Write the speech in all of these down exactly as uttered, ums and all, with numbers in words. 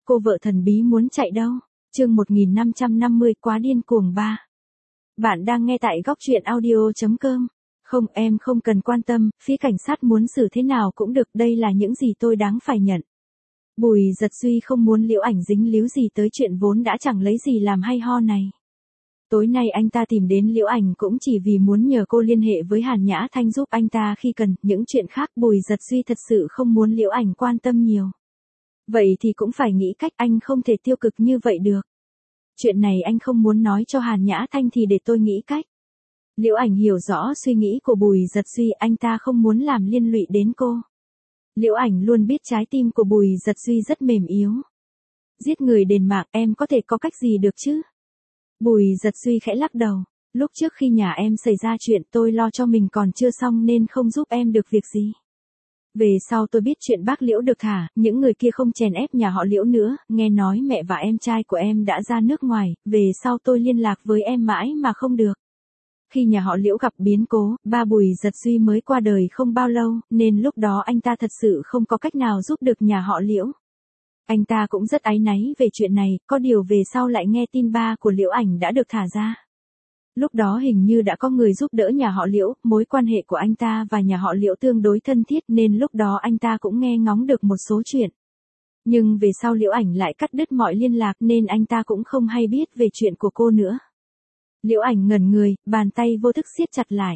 cô vợ thần bí muốn chạy đâu? Chương một nghìn năm trăm năm mươi quá điên cuồng ba. Bạn đang nghe tại góc truyện audio chấm com. Không, em không cần quan tâm, phía cảnh sát muốn xử thế nào cũng được, đây là những gì tôi đáng phải nhận. Bùi Giật Duy không muốn Liễu Ảnh dính líu gì tới chuyện vốn đã chẳng lấy gì làm hay ho này. Tối nay anh ta tìm đến Liễu Ảnh cũng chỉ vì muốn nhờ cô liên hệ với Hàn Nhã Thanh giúp anh ta khi cần, những chuyện khác Bùi Giật Duy thật sự không muốn Liễu Ảnh quan tâm nhiều. Vậy thì cũng phải nghĩ cách, anh không thể tiêu cực như vậy được. Chuyện này anh không muốn nói cho Hàn Nhã Thanh thì để tôi nghĩ cách. Liễu Ảnh hiểu rõ suy nghĩ của Bùi Giật Duy, anh ta không muốn làm liên lụy đến cô. Liễu Ảnh luôn biết trái tim của Bùi Giật Duy rất mềm yếu. Giết người đền mạng, em có thể có cách gì được chứ? Bùi Giật Duy khẽ lắc đầu. Lúc trước khi nhà em xảy ra chuyện tôi lo cho mình còn chưa xong nên không giúp em được việc gì. Về sau tôi biết chuyện bác Liễu được thả, những người kia không chèn ép nhà họ Liễu nữa, nghe nói mẹ và em trai của em đã ra nước ngoài, về sau tôi liên lạc với em mãi mà không được. Khi nhà họ Liễu gặp biến cố, ba Bùi Giật Duy mới qua đời không bao lâu, nên lúc đó anh ta thật sự không có cách nào giúp được nhà họ Liễu. Anh ta cũng rất áy náy về chuyện này, có điều về sau lại nghe tin ba của Liễu Ảnh đã được thả ra. Lúc đó hình như đã có người giúp đỡ nhà họ Liễu, mối quan hệ của anh ta và nhà họ Liễu tương đối thân thiết nên lúc đó anh ta cũng nghe ngóng được một số chuyện. Nhưng về sau Liễu Ảnh lại cắt đứt mọi liên lạc nên anh ta cũng không hay biết về chuyện của cô nữa. Liễu Ảnh ngẩn người, bàn tay vô thức siết chặt lại.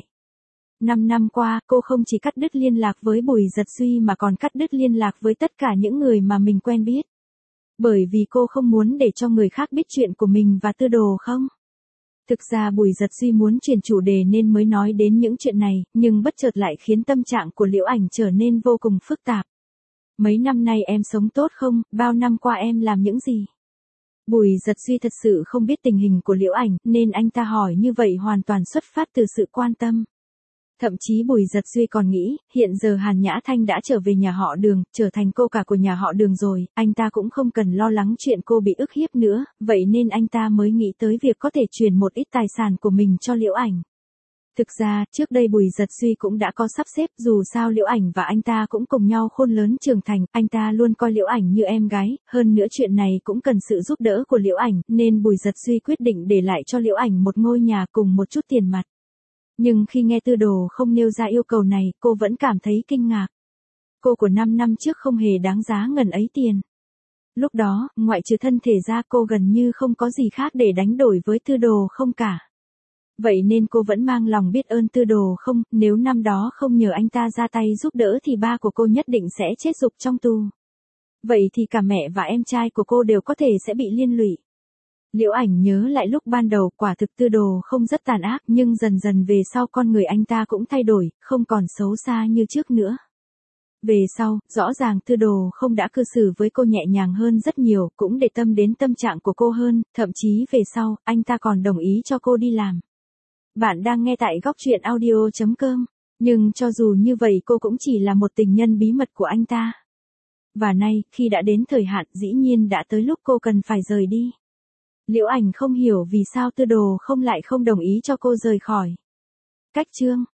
Năm năm qua, cô không chỉ cắt đứt liên lạc với Bùi Giật Duy mà còn cắt đứt liên lạc với tất cả những người mà mình quen biết. Bởi vì cô không muốn để cho người khác biết chuyện của mình và Tư Đồ không? Thực ra Bùi Giật Duy muốn chuyển chủ đề nên mới nói đến những chuyện này, nhưng bất chợt lại khiến tâm trạng của Liễu Ảnh trở nên vô cùng phức tạp. Mấy năm nay em sống tốt không, bao năm qua em làm những gì? Bùi Giật Duy thật sự không biết tình hình của Liễu Ảnh, nên anh ta hỏi như vậy hoàn toàn xuất phát từ sự quan tâm. Thậm chí Bùi Giật Duy còn nghĩ, hiện giờ Hàn Nhã Thanh đã trở về nhà họ Đường, trở thành cô cả của nhà họ Đường rồi, anh ta cũng không cần lo lắng chuyện cô bị ức hiếp nữa, vậy nên anh ta mới nghĩ tới việc có thể chuyển một ít tài sản của mình cho Liễu Ảnh. Thực ra, trước đây Bùi Giật Duy cũng đã có sắp xếp, dù sao Liễu Ảnh và anh ta cũng cùng nhau khôn lớn trưởng thành, anh ta luôn coi Liễu Ảnh như em gái, hơn nữa chuyện này cũng cần sự giúp đỡ của Liễu Ảnh, nên Bùi Giật Duy quyết định để lại cho Liễu Ảnh một ngôi nhà cùng một chút tiền mặt. Nhưng khi nghe Tư Đồ không nêu ra yêu cầu này, cô vẫn cảm thấy kinh ngạc. Cô của năm năm trước không hề đáng giá ngần ấy tiền. Lúc đó, ngoại trừ thân thể ra cô gần như không có gì khác để đánh đổi với Tư Đồ không cả. Vậy nên cô vẫn mang lòng biết ơn Tư Đồ không, nếu năm đó không nhờ anh ta ra tay giúp đỡ thì ba của cô nhất định sẽ chết rục trong tù. Vậy thì cả mẹ và em trai của cô đều có thể sẽ bị liên lụy. Liễu Ảnh nhớ lại lúc ban đầu quả thực Tư Đồ không rất tàn ác nhưng dần dần về sau con người anh ta cũng thay đổi, không còn xấu xa như trước nữa. Về sau, rõ ràng Tư Đồ không đã cư xử với cô nhẹ nhàng hơn rất nhiều, cũng để tâm đến tâm trạng của cô hơn, thậm chí về sau, anh ta còn đồng ý cho cô đi làm. Bạn đang nghe tại góc truyện audio chấm com, nhưng cho dù như vậy cô cũng chỉ là một tình nhân bí mật của anh ta. Và nay, khi đã đến thời hạn dĩ nhiên đã tới lúc cô cần phải rời đi. Liễu Ảnh không hiểu vì sao Tư Đồ không lại không đồng ý cho cô rời khỏi. Cách chương